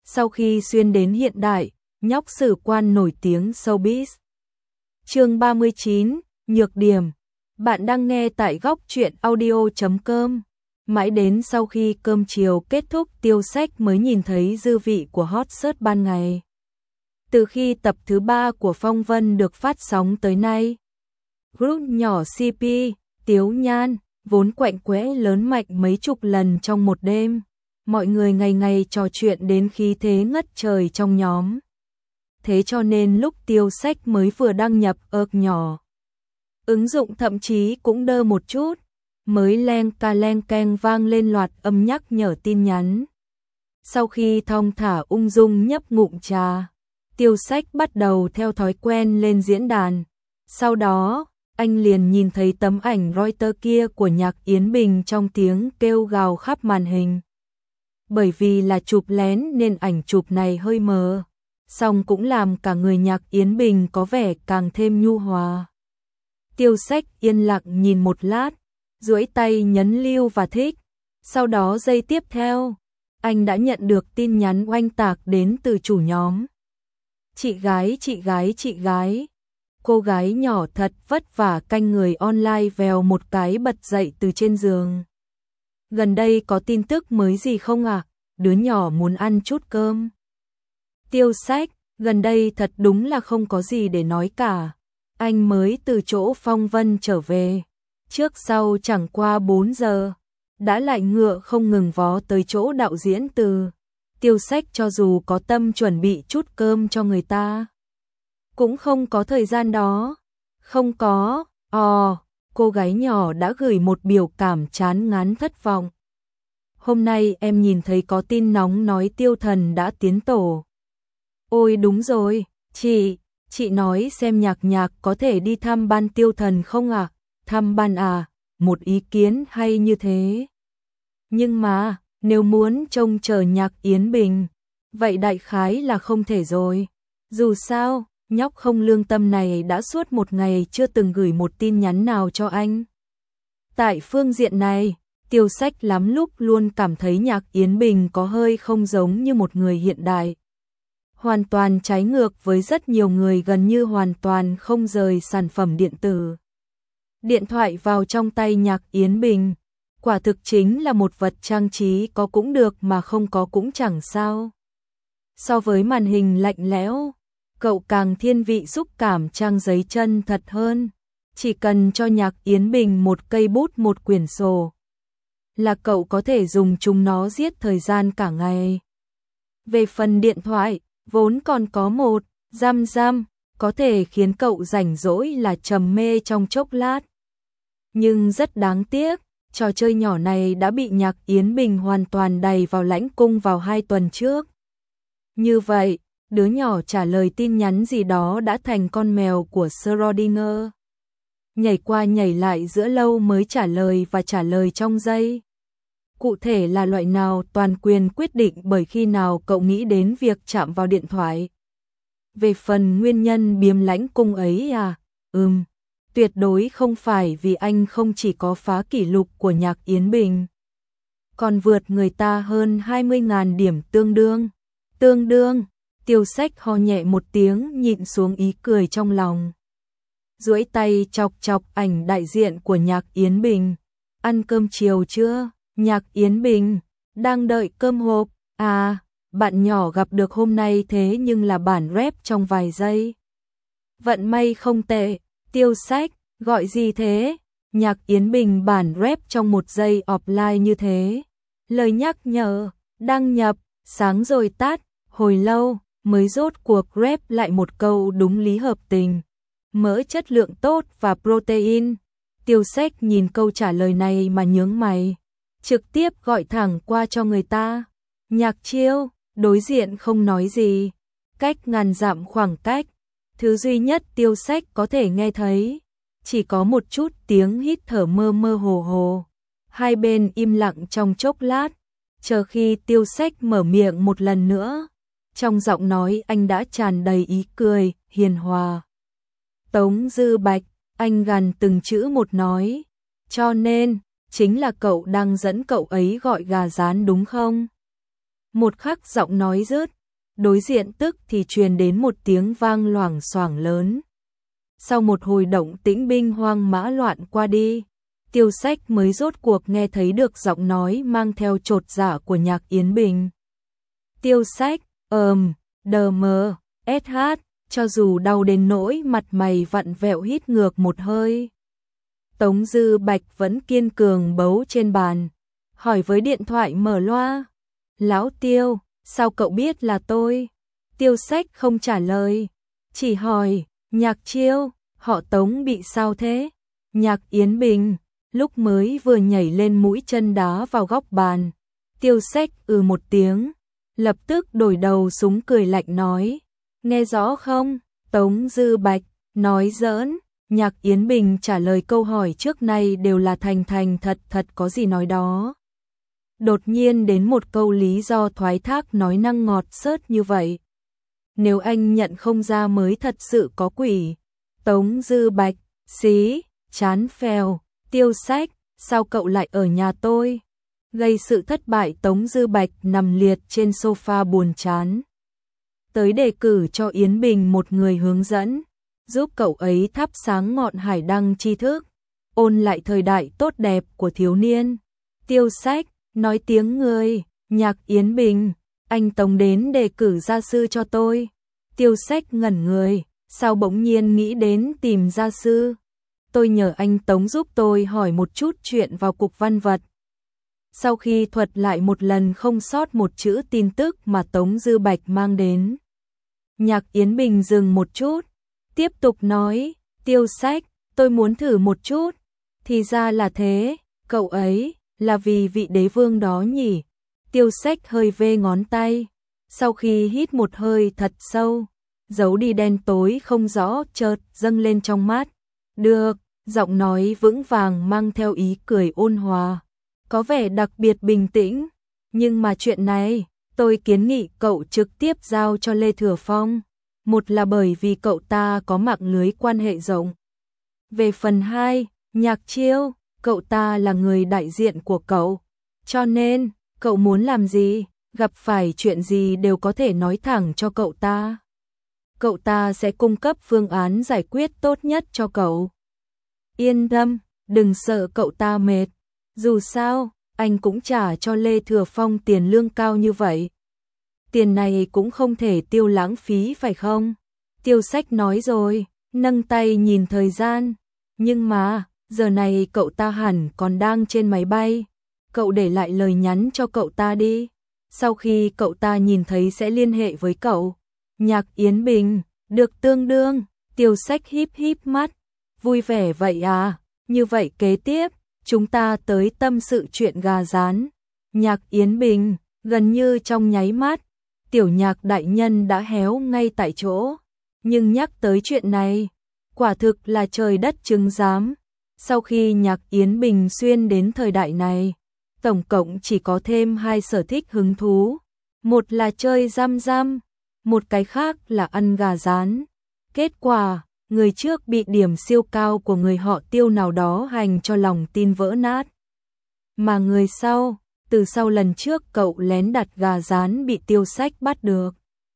Sau khi xuyên đến hiện đại, nhóc sử quan nổi tiếng showbiz. Chương 39, nhược điểm. Bạn đang nghe tại góc truyện audio.com. Mãi đến sau khi cơm chiều kết thúc, Tiêu Sách mới nhìn thấy dư vị của hot search ban ngày. Từ khi tập thứ 3 của Phong Vân được phát sóng tới nay, group nhỏ CP, Tiếu Nhan, vốn quạnh quẽ lớn mạnh mấy chục lần trong một đêm. Mọi người ngày ngày trò chuyện đến khí thế ngất trời trong nhóm. Thế cho nên lúc Tiêu Sách mới vừa đăng nhập nhỏ, ứng dụng thậm chí cũng đơ một chút, mới leng keng vang lên loạt âm nhắc nhở tin nhắn. Sau khi thong thả ung dung nhấp ngụm trà, Tiêu Sách bắt đầu theo thói quen lên diễn đàn. Sau đó, anh liền nhìn thấy tấm ảnh Reuters kia của Nhạc Yến Bình trong tiếng kêu gào khắp màn hình. Bởi vì là chụp lén nên ảnh chụp này hơi mờ, song cũng làm cả người Nhạc Yến Bình có vẻ càng thêm nhu hòa. Tiêu Sách yên lặng nhìn một lát, duỗi tay nhấn lưu và thích. Sau đó giây tiếp theo, anh đã nhận được tin nhắn oanh tạc đến từ chủ nhóm. Chị gái. Cô gái nhỏ thật vất vả canh người online vèo một cái bật dậy từ trên giường. Gần đây có tin tức mới gì không ạ? Đứa nhỏ muốn ăn chút cơm. Tiêu Sách, gần đây thật đúng là không có gì để nói cả. Anh mới từ chỗ Phong Vân trở về. Trước sau chẳng qua 4 giờ, đã lại ngựa không ngừng vó tới chỗ đạo diễn Từ. Tiêu Sách cho dù có tâm chuẩn bị chút cơm cho người ta, cũng không có thời gian đó. Không có, cô gái nhỏ đã gửi một biểu cảm chán ngán thất vọng. Hôm nay em nhìn thấy có tin nóng nói Tiêu Thần đã tiến tổ. Ôi đúng rồi, chị nói xem Nhạc có thể đi thăm ban Tiêu Thần không ạ? Thăm ban à, một ý kiến hay như thế. Nhưng mà, nếu muốn trông chờ Nhạc Yến Bình, vậy đại khái là không thể rồi. Dù sao, nhóc không lương tâm này đã suốt một ngày chưa từng gửi một tin nhắn nào cho anh. Tại phương diện này, Tiêu Sách lắm lúc luôn cảm thấy Nhạc Yến Bình có hơi không giống như một người hiện đại. Hoàn toàn trái ngược với rất nhiều người gần như hoàn toàn không rời sản phẩm điện tử. Điện thoại vào trong tay Nhạc Yến Bình, quả thực chính là một vật trang trí, có cũng được mà không có cũng chẳng sao. So với màn hình lạnh lẽo, cậu càng thiên vị xúc cảm trang giấy chân thật hơn. Chỉ cần cho Nhạc Yến Bình một cây bút một quyển sổ, là cậu có thể dùng chúng nó giết thời gian cả ngày. Về phần điện thoại, vốn còn có một giam có thể khiến cậu rảnh rỗi là trầm mê trong chốc lát. Nhưng rất đáng tiếc, trò chơi nhỏ này đã bị Nhạc Yến Bình hoàn toàn đày vào lãnh cung vào 2 tuần trước. Như vậy, đứa nhỏ trả lời tin nhắn gì đó đã thành con mèo của Schrödinger. Nhảy qua nhảy lại giữa lâu mới trả lời và trả lời trong giây. Cụ thể là loại nào toàn quyền quyết định bởi khi nào cậu nghĩ đến việc chạm vào điện thoại. Về phần nguyên nhân biếm lãnh cung ấy tuyệt đối không phải vì anh không chỉ có phá kỷ lục của Nhạc Yến Bình, còn vượt người ta hơn 20.000 điểm tương đương. Tiêu Sách ho nhẹ một tiếng nhịn xuống ý cười trong lòng. Duỗi tay chọc ảnh đại diện của Nhạc Yến Bình. Ăn cơm chiều chưa? Nhạc Yến Bình, đang đợi cơm hộp. À, bạn nhỏ gặp được hôm nay thế nhưng là bản rap trong vài giây. Vận may không tệ. Tiêu Sách, gọi gì thế? Nhạc Yến Bình bản rap trong 1 giây offline như thế. Lời nhắc nhở, đăng nhập, sáng rồi tắt, hồi lâu mới rốt cuộc rap lại một câu đúng lý hợp tình. Mỡ chất lượng tốt và protein. Tiêu Sách nhìn câu trả lời này mà nhướng mày, trực tiếp gọi thẳng qua cho người ta. Nhạc Chiêu, đối diện không nói gì, cách ngàn dặm khoảng cách, thứ duy nhất Tiêu Sách có thể nghe thấy chỉ có một chút tiếng hít thở mơ hồ. Hai bên im lặng trong chốc lát, chờ khi Tiêu Sách mở miệng một lần nữa, trong giọng nói anh đã tràn đầy ý cười hiền hòa. Tống Dư Bạch, anh gằn từng chữ một nói, cho nên chính là cậu đang dẫn cậu ấy gọi gà rán đúng không? Một khắc giọng nói rớt, đối diện tức thì truyền đến một tiếng vang loảng xoảng lớn. Sau một hồi động tĩnh binh hoang mã loạn qua đi, Tiêu Sách mới rốt cuộc nghe thấy được giọng nói mang theo chột dạ của Nhạc Yến Bình. Tiêu Sách, đờ mờ, SH, cho dù đau đến nỗi mặt mày vặn vẹo hít ngược một hơi. Tống Dư Bạch vẫn kiên cường bấu trên bàn, hỏi với điện thoại mở loa. Lão Tiêu, sao cậu biết là tôi? Tiêu Sách không trả lời, chỉ hỏi, Nhạc Chiêu, họ Tống bị sao thế? Nhạc Yến Bình, lúc mới vừa nhảy lên mũi chân đá vào góc bàn. Tiêu Sách một tiếng, lập tức đổi đầu súng cười lạnh nói, nghe rõ không? Tống Dư Bạch, nói giỡn. Nhạc Yến Bình trả lời câu hỏi trước nay đều là thành thành thật thật có gì nói đó. Đột nhiên đến một câu lý do thoái thác nói năng ngọt xớt như vậy. Nếu anh nhận không ra mới thật sự có quỷ. Tống Dư Bạch, xí, chán phèo. Tiêu Sách, sao cậu lại ở nhà tôi? Gây sự thất bại. Tống Dư Bạch nằm liệt trên sofa buồn chán. Tới đề cử cho Yến Bình một người hướng dẫn, giúp cậu ấy thắp sáng ngọn hải đăng tri thức, ôn lại thời đại tốt đẹp của thiếu niên. Tiêu Sách, nói tiếng người. Nhạc Yến Bình, anh Tống đến đề cử gia sư cho tôi. Tiêu Sách ngẩn người, sao bỗng nhiên nghĩ đến tìm gia sư? Tôi nhờ anh Tống giúp tôi hỏi một chút chuyện vào cục văn vật. Sau khi thuật lại một lần không sót một chữ tin tức mà Tống Dư Bạch mang đến, Nhạc Yến Bình dừng một chút, tiếp tục nói, Tiêu Sách, tôi muốn thử một chút. Thì ra là thế, cậu ấy là vì vị đế vương đó nhỉ? Tiêu Sách hơi vê ngón tay, sau khi hít một hơi thật sâu, giấu đi đen tối không rõ chợt dâng lên trong mắt. Được, giọng nói vững vàng mang theo ý cười ôn hòa, có vẻ đặc biệt bình tĩnh, nhưng mà chuyện này, tôi kiến nghị cậu trực tiếp giao cho Lê Thừa Phong. Một là bởi vì cậu ta có mạng lưới quan hệ rộng. Về phần hai, Nhạc Chiêu, cậu ta là người đại diện của cậu. Cho nên, cậu muốn làm gì, gặp phải chuyện gì đều có thể nói thẳng cho cậu ta. Cậu ta sẽ cung cấp phương án giải quyết tốt nhất cho cậu. Yên tâm, đừng sợ cậu ta mệt. Dù sao, anh cũng trả cho Lê Thừa Phong tiền lương cao như vậy. Tiền này cũng không thể tiêu lãng phí phải không? Tiêu Sách nói rồi, nâng tay nhìn thời gian. Nhưng mà, giờ này cậu ta hẳn còn đang trên máy bay. Cậu để lại lời nhắn cho cậu ta đi. Sau khi cậu ta nhìn thấy sẽ liên hệ với cậu. Nhạc Yến Bình, được tương đương. Tiêu Sách híp híp mắt. Vui vẻ vậy à? Như vậy kế tiếp, chúng ta tới tâm sự chuyện gà rán. Nhạc Yến Bình, gần như trong nháy mắt, Tiểu Nhạc đại nhân đã héo ngay tại chỗ. Nhưng nhắc tới chuyện này, quả thực là trời đất chứng giám. Sau khi Nhạc Yến Bình xuyên đến thời đại này, tổng cộng chỉ có thêm hai sở thích hứng thú. Một là chơi răm răm, một cái khác là ăn gà rán. Kết quả, người trước bị điểm siêu cao của người họ Tiêu nào đó hành cho lòng tin vỡ nát. Mà người sau, từ sau lần trước cậu lén đặt gà rán bị Tiêu Sách bắt được.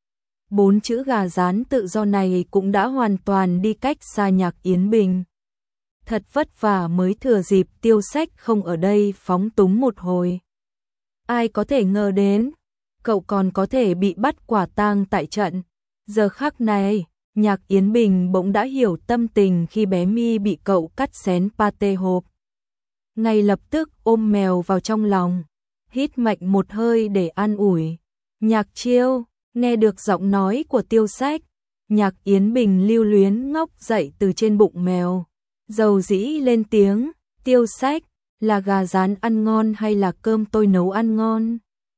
4 chữ gà rán tự do này cũng đã hoàn toàn đi cách xa Nhạc Yến Bình. Thật vất vả mới thừa dịp Tiêu Sách không ở đây phóng túng một hồi. Ai có thể ngờ đến, cậu còn có thể bị bắt quả tang tại trận. Giờ khắc này, Nhạc Yến Bình bỗng đã hiểu tâm tình khi bé Mi bị cậu cắt xén pate hộp. Ngay lập tức ôm mèo vào trong lòng, hít mạnh một hơi để an ủi. Nhạc Chiêu, nghe được giọng nói của Tiêu Sách, Nhạc Yến Bình lưu luyến ngóc dậy từ trên bụng mèo. Dầu dĩ lên tiếng, Tiêu Sách, là gà rán ăn ngon hay là cơm tôi nấu ăn ngon?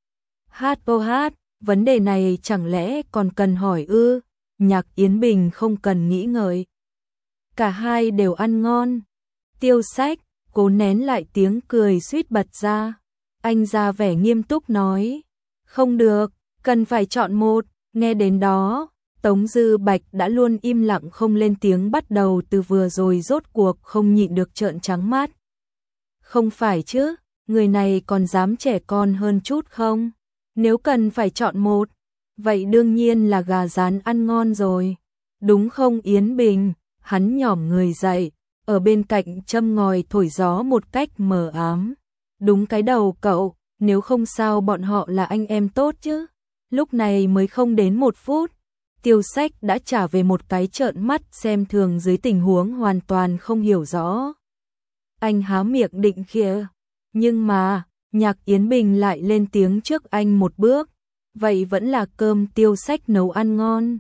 Hát, vấn đề này chẳng lẽ còn cần hỏi ư? Nhạc Yến Bình không cần nghĩ ngợi. Cả hai đều ăn ngon. Tiêu Sách, cố nén lại tiếng cười suýt bật ra. Anh ra vẻ nghiêm túc nói. Không được, cần phải chọn một. Nghe đến đó, Tống Dư Bạch đã luôn im lặng không lên tiếng bắt đầu từ vừa rồi rốt cuộc không nhịn được trợn trắng mắt. Không phải chứ, người này còn dám trẻ con hơn chút không? Nếu cần phải chọn một, Vậy đương nhiên là gà rán ăn ngon rồi. Đúng không Yến Bình? Hắn nhỏm người dậy, ở bên cạnh châm ngòi thổi gió một cách mờ ám. Đúng cái đầu cậu, nếu không sao bọn họ là anh em tốt chứ. Lúc này mới không đến 1 phút, Tiêu Sách đã trả về một cái trợn mắt xem thường dưới tình huống hoàn toàn không hiểu rõ. Anh há miệng định khịa, nhưng mà, Nhạc Yến Bình lại lên tiếng trước anh một bước. Vậy vẫn là cơm Tiêu Sách nấu ăn ngon.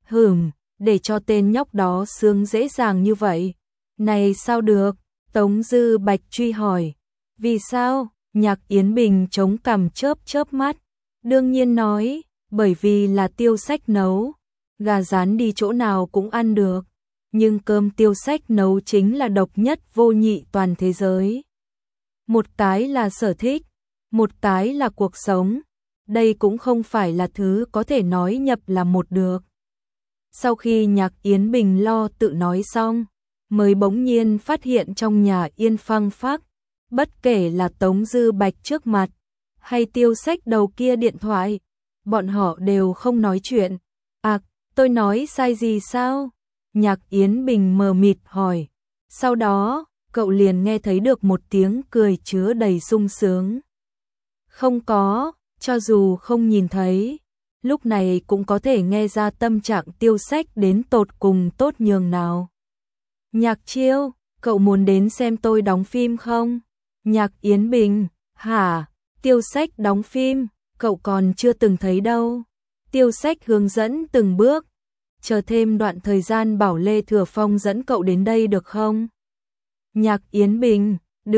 Để cho tên nhóc đó sướng dễ dàng như vậy. Này sao được? Tống Dư Bạch truy hỏi. Vì sao? Nhạc Yến Bình chống cằm chớp chớp mắt. Đương nhiên nói, bởi vì là Tiêu Sách nấu. Gà rán đi chỗ nào cũng ăn được. Nhưng cơm Tiêu Sách nấu chính là độc nhất vô nhị toàn thế giới. Một cái là sở thích, một cái là cuộc sống. Đây cũng không phải là thứ có thể nói nhập là một được. Sau khi Nhạc Yến Bình lo tự nói xong, mới bỗng nhiên phát hiện trong nhà yên phăng phắc. Bất kể là Tống Dư Bạch trước mặt, hay Tiêu Sách đầu kia điện thoại, bọn họ đều không nói chuyện. À, tôi nói sai gì sao? Nhạc Yến Bình mờ mịt hỏi. Sau đó, cậu liền nghe thấy được một tiếng cười chứa đầy sung sướng. Không có, cho dù không nhìn thấy, lúc này cũng có thể nghe ra tâm trạng Tiêu Sách đến tột cùng tốt nhường nào. Nhạc Chiêu, cậu muốn đến xem tôi đóng phim không? Nhạc Yến Bình, hả? Tiêu Sách đóng phim, cậu còn chưa từng thấy đâu. Tiêu Sách hướng dẫn từng bước. Chờ thêm đoạn thời gian bảo Lê Thừa Phong dẫn cậu đến đây được không? Nhạc Yến Bình,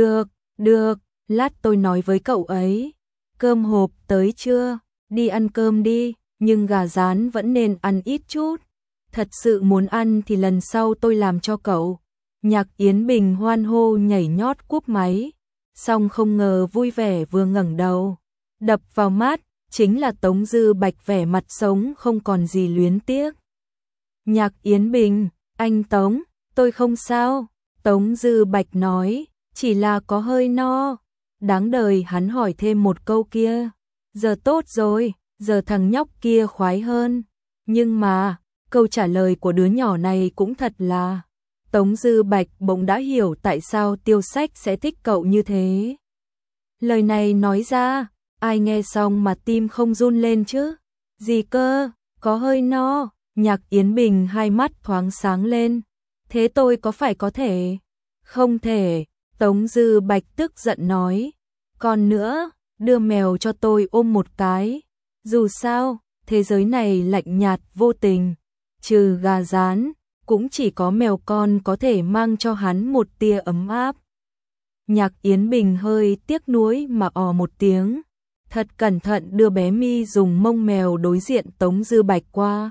được, lát tôi nói với cậu ấy. Cơm hộp tới chưa? Đi ăn cơm đi, nhưng gà rán vẫn nên ăn ít chút. Thật sự muốn ăn thì lần sau tôi làm cho cậu. Nhạc Yến Bình hoan hô nhảy nhót cúp máy. Xong không ngờ vui vẻ vừa ngẩng đầu. Đập vào mắt, chính là Tống Dư Bạch vẻ mặt sống không còn gì luyến tiếc. Nhạc Yến Bình, anh Tống, tôi không sao. Tống Dư Bạch nói, chỉ là có hơi no. Đáng đời hắn hỏi thêm một câu kia. Giờ tốt rồi, giờ thằng nhóc kia khoái hơn. Nhưng mà, câu trả lời của đứa nhỏ này cũng thật là... Tống Dư Bạch bỗng đã hiểu tại sao Tiêu Sách sẽ thích cậu như thế. Lời này nói ra, ai nghe xong mà tim không run lên chứ? Gì cơ, có hơi no. Nhạc Yến Bình hai mắt thoáng sáng lên. Thế tôi có phải có thể? Không thể, Tống Dư Bạch tức giận nói. Còn nữa, đưa mèo cho tôi ôm một cái. Dù sao, thế giới này lạnh nhạt vô tình. Trừ gà rán, cũng chỉ có mèo con có thể mang cho hắn một tia ấm áp. Nhạc Yến Bình hơi tiếc nuối mà một tiếng. Thật cẩn thận đưa bé Mi dùng mông mèo đối diện Tống Dư Bạch qua.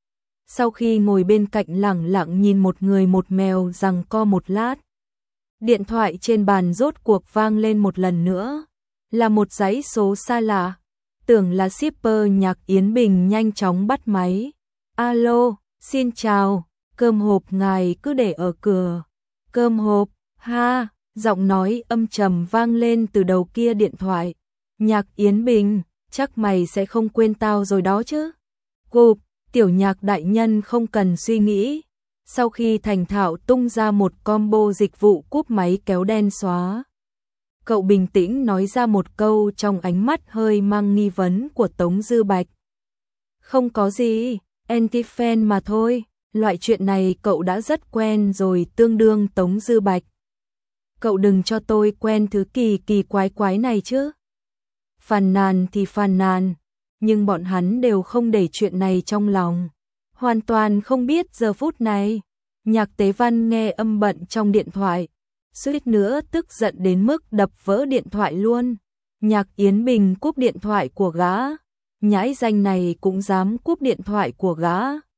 Sau khi ngồi bên cạnh lẳng lặng nhìn một người một mèo giằng co một lát, điện thoại trên bàn rốt cuộc vang lên một lần nữa. Là một dãy số xa lạ. Tưởng là shipper. Nhạc Yến Bình nhanh chóng bắt máy. Alo, xin chào, cơm hộp ngài cứ để ở cửa. Cơm hộp, ha, giọng nói âm trầm vang lên từ đầu kia điện thoại. Nhạc Yến Bình, chắc mày sẽ không quên tao rồi đó chứ. Cụp, tiểu Nhạc đại nhân không cần suy nghĩ. Sau khi thành thạo tung ra một combo dịch vụ cúp máy kéo đen xóa, cậu bình tĩnh nói ra một câu trong ánh mắt hơi mang nghi vấn của Tống Dư Bạch. Không có gì, anti-fan mà thôi, loại chuyện này cậu đã rất quen rồi. Tương đương Tống Dư Bạch. Cậu đừng cho tôi quen thứ kỳ kỳ quái quái này chứ. Phàn nàn thì phàn nàn, nhưng bọn hắn đều không để chuyện này trong lòng. Hoàn toàn không biết giờ phút này. Nhạc Tế Văn nghe âm bận trong điện thoại, suýt nữa tức giận đến mức đập vỡ điện thoại luôn. Nhạc Yến Bình cúp điện thoại của gã. Nhãi danh này cũng dám cúp điện thoại của gã.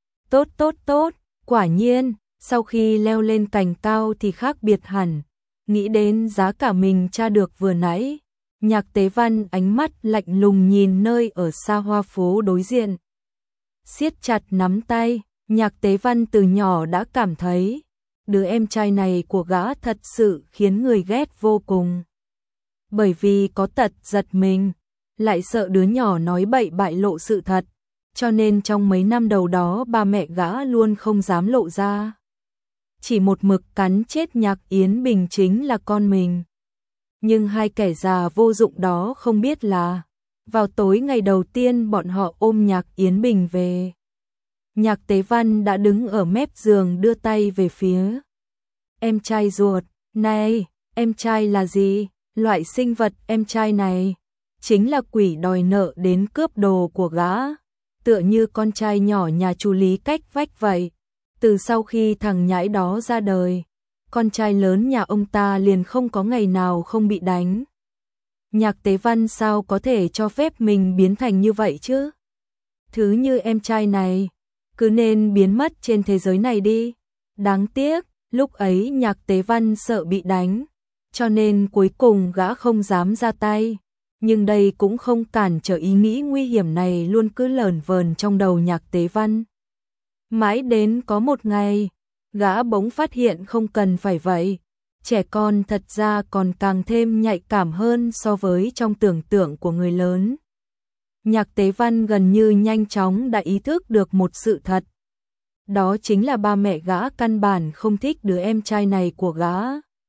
Tốt, quả nhiên, sau khi leo lên cành cao thì khác biệt hẳn. Nghĩ đến giá cả mình tra được vừa nãy, Nhạc Tế Văn ánh mắt lạnh lùng nhìn nơi ở xa hoa phố đối diện. Siết chặt nắm tay, Nhạc Tế Văn từ nhỏ đã cảm thấy đứa em trai này của gã thật sự khiến người ghét vô cùng. Bởi vì có tật giật mình, lại sợ đứa nhỏ nói bậy bại lộ sự thật, cho nên trong mấy năm đầu đó ba mẹ gã luôn không dám lộ ra. Chỉ một mực cắn chết Nhạc Yến Bình chính là con mình. Nhưng hai kẻ già vô dụng đó không biết là, vào tối ngày đầu tiên bọn họ ôm Nhạc Yến Bình về, Nhạc Tế Văn đã đứng ở mép giường đưa tay về phía em trai ruột. Này, em trai là gì? Loại sinh vật em trai này chính là quỷ đòi nợ đến cướp đồ của gã, tựa như con trai nhỏ nhà chú Lý cách vách vậy. Từ sau khi thằng nhãi đó ra đời, con trai lớn nhà ông ta liền không có ngày nào không bị đánh. Nhạc Tế Văn sao có thể cho phép mình biến thành như vậy chứ? Thứ như em trai này cứ nên biến mất trên thế giới này đi. Đáng tiếc, lúc ấy Nhạc Tế Văn sợ bị đánh, cho nên cuối cùng gã không dám ra tay. Nhưng đây cũng không cản trở ý nghĩ nguy hiểm này luôn cứ lởn vởn trong đầu Nhạc Tế Văn. Mãi đến có một ngày, gã bỗng phát hiện không cần phải vậy. Trẻ con thật ra còn càng thêm nhạy cảm hơn so với trong tưởng tượng của người lớn. Nhạc Tế Văn gần như nhanh chóng đã ý thức được một sự thật. Đó chính là ba mẹ gã căn bản không thích đứa em trai này của gã.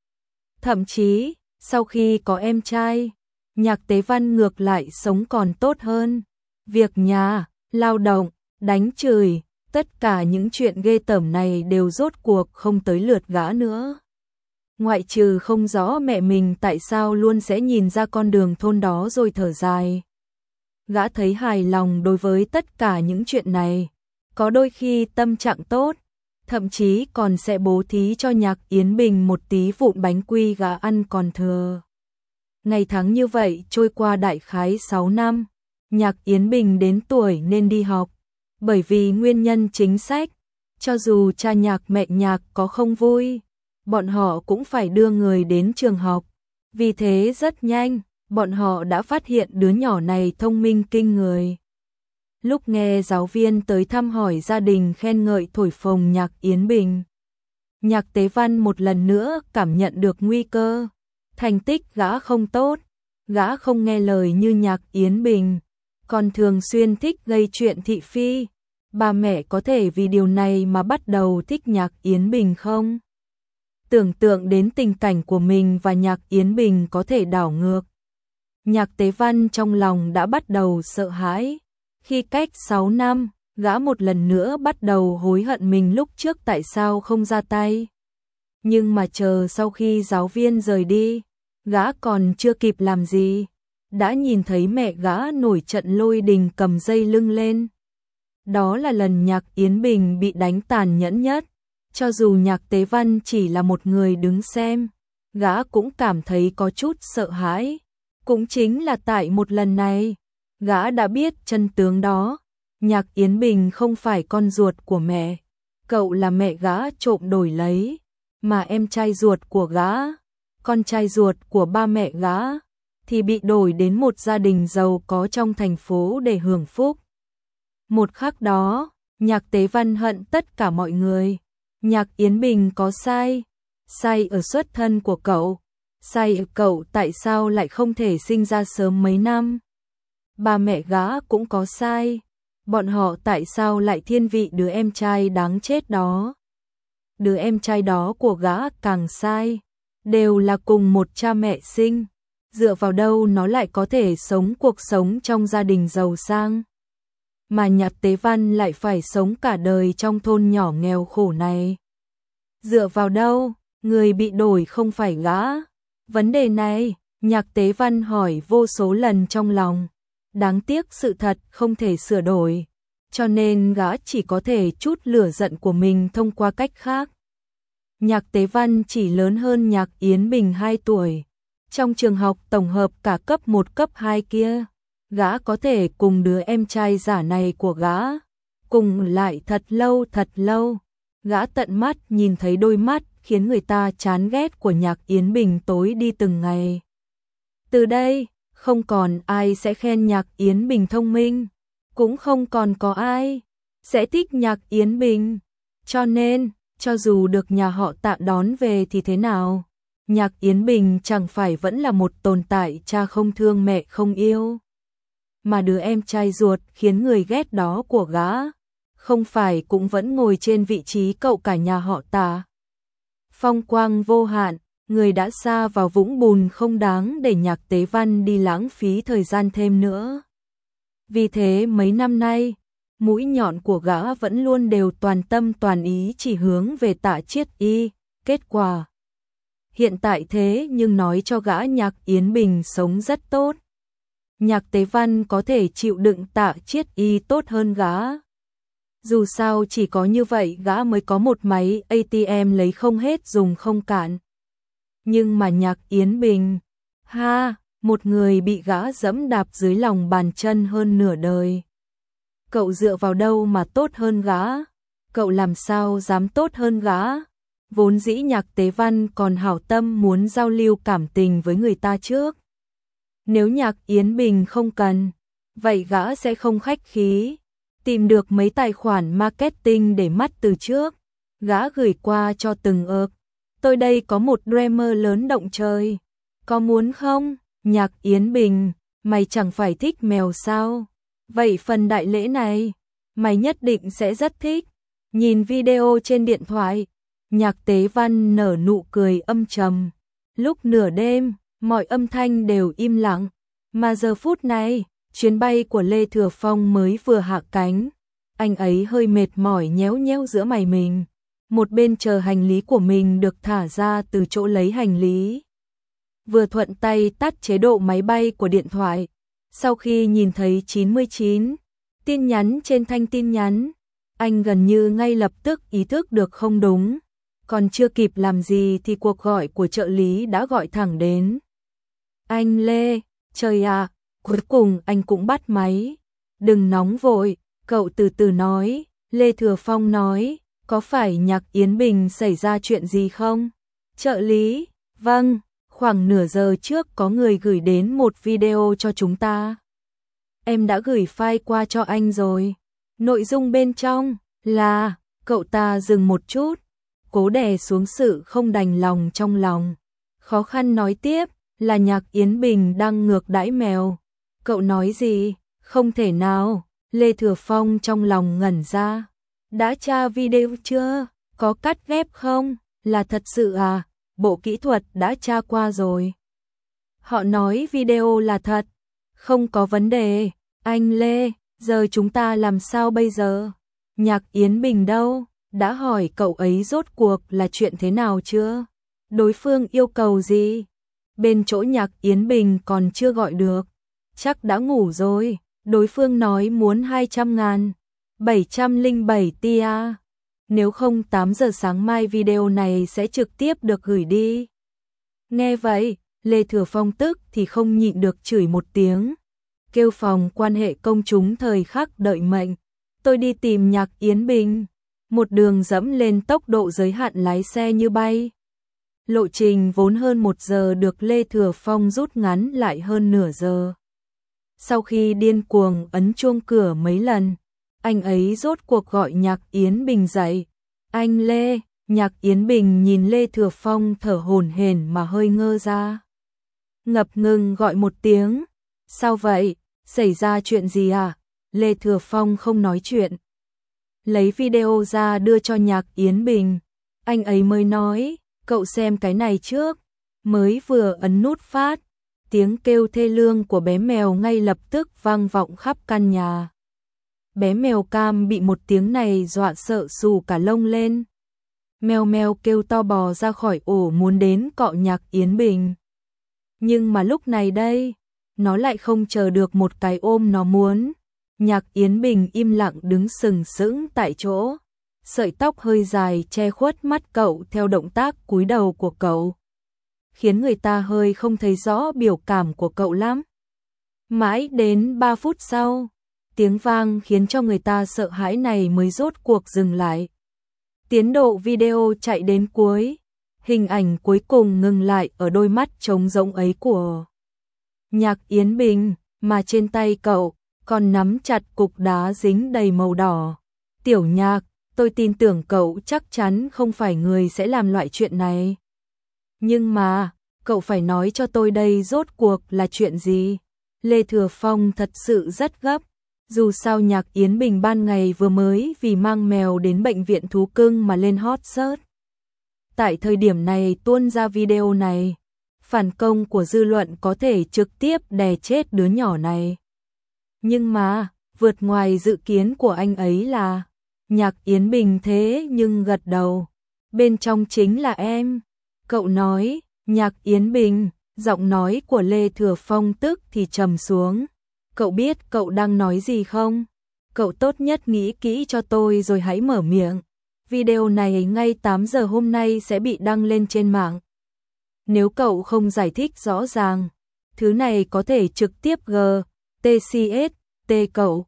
Thậm chí, sau khi có em trai, Nhạc Tế Văn ngược lại sống còn tốt hơn. Việc nhà, lao động, đánh chửi, tất cả những chuyện ghê tởm này đều rốt cuộc không tới lượt gã nữa. Ngoại trừ không rõ mẹ mình tại sao luôn sẽ nhìn ra con đường thôn đó rồi thở dài. Gã thấy hài lòng đối với tất cả những chuyện này. Có đôi khi tâm trạng tốt, thậm chí còn sẽ bố thí cho Nhạc Yến Bình một tí vụn bánh quy gà ăn còn thừa. Ngày tháng như vậy trôi qua đại khái 6 năm, Nhạc Yến Bình đến tuổi nên đi học. Bởi vì nguyên nhân chính sách, cho dù cha Nhạc mẹ Nhạc có không vui, bọn họ cũng phải đưa người đến trường học. Vì thế rất nhanh, bọn họ đã phát hiện đứa nhỏ này thông minh kinh người. Lúc nghe giáo viên tới thăm hỏi gia đình khen ngợi thổi phồng Nhạc Yến Bình, Nhạc Tế Văn một lần nữa cảm nhận được nguy cơ. Thành tích gã không tốt, gã không nghe lời như Nhạc Yến Bình, còn thường xuyên thích gây chuyện thị phi. Ba mẹ có thể vì điều này mà bắt đầu thích Nhạc Yến Bình không? Tưởng tượng đến tình cảnh của mình và Nhạc Yến Bình có thể đảo ngược, Nhạc Tế Văn trong lòng đã bắt đầu sợ hãi. Khi cách 6 năm, gã một lần nữa bắt đầu hối hận mình lúc trước tại sao không ra tay. Nhưng mà chờ sau khi giáo viên rời đi, gã còn chưa kịp làm gì, đã nhìn thấy mẹ gã nổi trận lôi đình cầm dây lưng lên. Đó là lần Nhạc Yến Bình bị đánh tàn nhẫn nhất. Cho dù Nhạc Tế Văn chỉ là một người đứng xem, gã cũng cảm thấy có chút sợ hãi. Cũng chính là tại một lần này, gã đã biết chân tướng đó. Nhạc Yến Bình không phải con ruột của mẹ, cậu là mẹ gã trộm đổi lấy, mà em trai ruột của gã, con trai ruột của ba mẹ gã, thì bị đổi đến một gia đình giàu có trong thành phố để hưởng phúc. Một khắc đó, Nhạc Tế Văn hận tất cả mọi người. Nhạc Yến Bình có sai, sai ở xuất thân của cậu, sai ở cậu tại sao lại không thể sinh ra sớm mấy năm. Ba mẹ gã cũng có sai, bọn họ tại sao lại thiên vị đứa em trai đáng chết đó. Đứa em trai đó của gã càng sai, đều là cùng một cha mẹ sinh, dựa vào đâu nó lại có thể sống cuộc sống trong gia đình giàu sang. Mà Nhạc Tế Văn lại phải sống cả đời trong thôn nhỏ nghèo khổ này. Dựa vào đâu, người bị đổi không phải gã. Vấn đề này, Nhạc Tế Văn hỏi vô số lần trong lòng. Đáng tiếc sự thật không thể sửa đổi, cho nên gã chỉ có thể trút lửa giận của mình thông qua cách khác. Nhạc Tế Văn chỉ lớn hơn Nhạc Yến Bình 2 tuổi. Trong trường học tổng hợp cả cấp 1 cấp 2 kia, gã có thể cùng đứa em trai giả này của gã cùng lại thật lâu. Gã tận mắt nhìn thấy đôi mắt khiến người ta chán ghét của Nhạc Yến Bình tối đi từng ngày. Từ đây, không còn ai sẽ khen Nhạc Yến Bình thông minh, cũng không còn có ai sẽ thích Nhạc Yến Bình. Cho nên, cho dù được nhà họ Tạ đón về thì thế nào? Nhạc Yến Bình chẳng phải vẫn là một tồn tại cha không thương mẹ không yêu. mà đứa em trai ruột khiến người ghét đó của gã, không phải cũng vẫn ngồi trên vị trí cậu cả nhà họ Tạ. Phong quang vô hạn, người đã sa vào vũng bùn không đáng để Nhạc Tế Văn đi lãng phí thời gian thêm nữa. Vì thế mấy năm nay, mũi nhọn của gã vẫn luôn đều toàn tâm toàn ý chỉ hướng về Tạ Chiết Y. Kết quả hiện tại thế nhưng nói cho gã Nhạc Yến Bình sống rất tốt. Nhạc Tế Văn có thể chịu đựng Tạ Chiết Y tốt hơn gã. Dù sao chỉ có như vậy gã mới có một máy ATM lấy không hết dùng không cạn. Nhưng mà Nhạc Yến Bình, một người bị gã dẫm đạp dưới lòng bàn chân hơn nửa đời. Cậu dựa vào đâu mà tốt hơn gã? Cậu làm sao dám tốt hơn gã? Vốn dĩ Nhạc Tế Văn còn hảo tâm muốn giao lưu cảm tình với người ta trước. Nếu Nhạc Yến Bình không cần, vậy gã sẽ không khách khí. Tìm được mấy tài khoản marketing để mắt từ trước, gã gửi qua cho từng ợp. Tôi đây có một dreamer lớn động trời. Có muốn không? Nhạc Yến Bình, mày chẳng phải thích mèo sao? Vậy phần đại lễ này, mày nhất định sẽ rất thích. Nhìn video trên điện thoại, Nhạc Tế Văn nở nụ cười âm trầm. Lúc nửa đêm, mọi âm thanh đều im lặng. Mà giờ phút này, chuyến bay của Lê Thừa Phong mới vừa hạ cánh. Anh ấy hơi mệt mỏi nhéo nhéo giữa mày mình. Một bên chờ hành lý của mình được thả ra từ chỗ lấy hành lý. Vừa thuận tay tắt chế độ máy bay của điện thoại. Sau khi nhìn thấy 99 tin nhắn trên thanh tin nhắn, anh gần như ngay lập tức ý thức được không đúng. Còn chưa kịp làm gì thì cuộc gọi của trợ lý đã gọi thẳng đến. Anh Lê, trời ạ, cuối cùng anh cũng bắt máy. Đừng nóng vội, cậu từ từ nói. Lê Thừa Phong nói, có phải Nhạc Yến Bình xảy ra chuyện gì không? Trợ lý, vâng, khoảng nửa giờ trước có người gửi đến một video cho chúng ta. Em đã gửi file qua cho anh rồi. Nội dung bên trong là, cậu ta dừng một chút, cố đè xuống sự không đành lòng trong lòng. Khó khăn nói tiếp là Nhạc Yến Bình đang ngược đãi mèo. Cậu nói gì? Không thể nào. Lê Thừa Phong trong lòng ngẩn ra. Đã tra video chưa? Có cắt ghép không? Là thật sự à? Bộ kỹ thuật đã tra qua rồi. Họ nói video là thật. Không có vấn đề. Anh Lê, giờ chúng ta làm sao bây giờ? Nhạc Yến Bình đâu? Đã hỏi cậu ấy rốt cuộc là chuyện thế nào chưa? Đối phương yêu cầu gì? Bên chỗ Nhạc Yến Bình còn chưa gọi được. Chắc đã ngủ rồi. Đối phương nói muốn 200.000. 707 tia. Nếu không 8 giờ sáng mai video này sẽ trực tiếp được gửi đi. Nghe vậy, Lê Thừa Phong tức thì không nhịn được chửi một tiếng. Kêu phòng quan hệ công chúng thời khắc đợi mệnh. Tôi đi tìm Nhạc Yến Bình. Một đường dẫm lên tốc độ giới hạn lái xe như bay. Lộ trình vốn hơn 1 giờ được Lê Thừa Phong rút ngắn lại hơn nửa giờ. Sau khi điên cuồng ấn chuông cửa mấy lần, anh ấy rốt cuộc gọi Nhạc Yến Bình dậy. Anh Lê, Nhạc Yến Bình nhìn Lê Thừa Phong thở hổn hển mà hơi ngơ ra. Ngập ngừng gọi một tiếng. Sao vậy? Xảy ra chuyện gì à? Lê Thừa Phong không nói chuyện. Lấy video ra đưa cho Nhạc Yến Bình. Anh ấy mới nói, cậu xem cái này trước. Mới vừa ấn nút phát, tiếng kêu thê lương của bé mèo ngay lập tức vang vọng khắp căn nhà. Bé mèo Cam bị một tiếng này dọa sợ xù cả lông lên. Mèo mèo kêu to bò ra khỏi ổ muốn đến cọ Nhạc Yến Bình. Nhưng mà lúc này đây, nó lại không chờ được một cái ôm nó muốn. Nhạc Yến Bình im lặng đứng sừng sững tại chỗ. Sợi tóc hơi dài che khuất mắt cậu theo động tác cúi đầu của cậu, khiến người ta hơi không thấy rõ biểu cảm của cậu lắm. Mãi đến 3 phút sau, tiếng vang khiến cho người ta sợ hãi này mới rốt cuộc dừng lại. Tiến độ video chạy đến cuối, hình ảnh cuối cùng ngừng lại ở đôi mắt trống rỗng ấy của Nhạc Yến Bình, mà trên tay cậu còn nắm chặt cục đá dính đầy màu đỏ. Tiểu Nhạc, tôi tin tưởng cậu chắc chắn không phải người sẽ làm loại chuyện này. Nhưng mà, cậu phải nói cho tôi đây rốt cuộc là chuyện gì? Lê Thừa Phong thật sự rất gấp. Dù sao Nhạc Yến Bình ban ngày vừa mới vì mang mèo đến bệnh viện thú cưng mà lên hot search. Tại thời điểm này tuôn ra video này, phản công của dư luận có thể trực tiếp đè chết đứa nhỏ này. Nhưng mà, vượt ngoài dự kiến của anh ấy là, Nhạc Yến Bình thế nhưng gật đầu. Bên trong chính là em. Cậu nói, Nhạc Yến Bình, giọng nói của Lê Thừa Phong tức thì trầm xuống. Cậu biết cậu đang nói gì không? Cậu tốt nhất nghĩ kỹ cho tôi rồi hãy mở miệng. Video này ngay 8 giờ hôm nay sẽ bị đăng lên trên mạng. Nếu cậu không giải thích rõ ràng, thứ này có thể trực tiếp TCS cậu.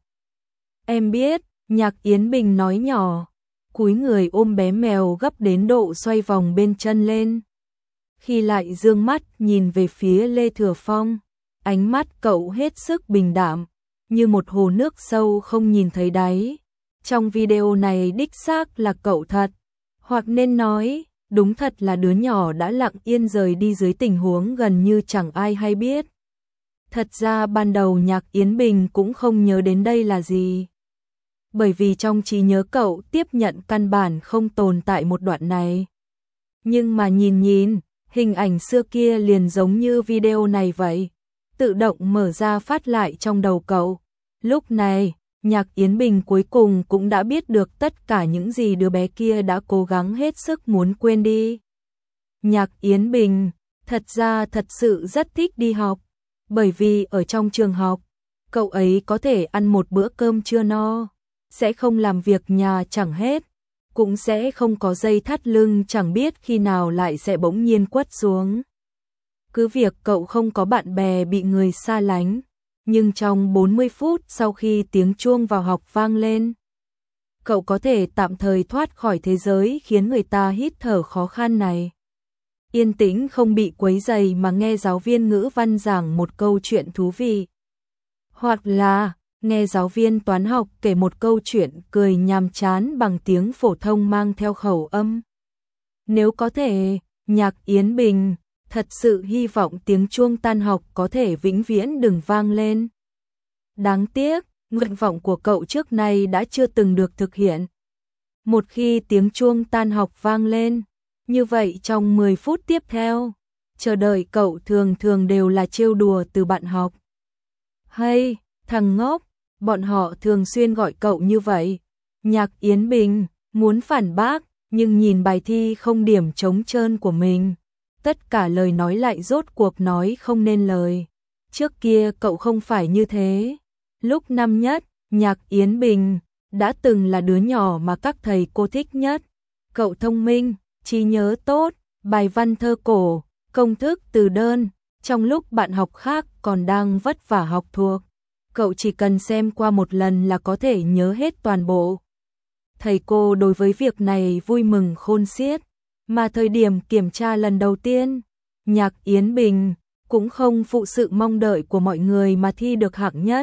Em biết, Nhạc Yến Bình nói nhỏ, cúi người ôm bé mèo gấp đến độ xoay vòng bên chân lên. Khi lại dương mắt nhìn về phía Lê Thừa Phong, ánh mắt cậu hết sức bình đạm, như một hồ nước sâu không nhìn thấy đáy. Trong video này đích xác là cậu thật, hoặc nên nói, đúng thật là đứa nhỏ đã lặng yên rời đi dưới tình huống gần như chẳng ai hay biết. Thật ra ban đầu Nhạc Yến Bình cũng không nhớ đến đây là gì. Bởi vì trong trí nhớ cậu tiếp nhận căn bản không tồn tại một đoạn này. Nhưng mà nhìn, hình ảnh xưa kia liền giống như video này vậy. Tự động mở ra phát lại trong đầu cậu. Lúc này, Nhạc Yến Bình cuối cùng cũng đã biết được tất cả những gì đứa bé kia đã cố gắng hết sức muốn quên đi. Nhạc Yến Bình, thật ra thật sự rất thích đi học. Bởi vì ở trong trường học, cậu ấy có thể ăn một bữa cơm trưa no, sẽ không làm việc nhà chẳng hết, cũng sẽ không có dây thắt lưng chẳng biết khi nào lại sẽ bỗng nhiên quất xuống. Cứ việc cậu không có bạn bè bị người xa lánh, nhưng trong 40 phút sau khi tiếng chuông vào học vang lên, cậu có thể tạm thời thoát khỏi thế giới khiến người ta hít thở khó khăn này. Yên tĩnh không bị quấy rầy mà nghe giáo viên ngữ văn giảng một câu chuyện thú vị. Hoặc là nghe giáo viên toán học kể một câu chuyện cười nhàm chán bằng tiếng phổ thông mang theo khẩu âm. Nếu có thể, Nhạc Yến Bình thật sự hy vọng tiếng chuông tan học có thể vĩnh viễn đừng vang lên. Đáng tiếc, nguyện vọng của cậu trước nay đã chưa từng được thực hiện. Một khi tiếng chuông tan học vang lên, như vậy trong 10 phút tiếp theo, chờ đợi cậu thường thường đều là trêu đùa từ bạn học. Hay, thằng ngốc, bọn họ thường xuyên gọi cậu như vậy. Nhạc Yến Bình muốn phản bác, nhưng nhìn bài thi không điểm trống trơn của mình, tất cả lời nói lại rốt cuộc nói không nên lời. Trước kia cậu không phải như thế. Lúc năm nhất, Nhạc Yến Bình đã từng là đứa nhỏ mà các thầy cô thích nhất. Cậu thông minh, trí nhớ tốt, bài văn thơ cổ, công thức từ đơn, trong lúc bạn học khác còn đang vất vả học thuộc, cậu chỉ cần xem qua một lần là có thể nhớ hết toàn bộ. Thầy cô đối với việc này vui mừng khôn xiết, mà thời điểm kiểm tra lần đầu tiên, Nhạc Yến Bình cũng không phụ sự mong đợi của mọi người mà thi được hạng nhất.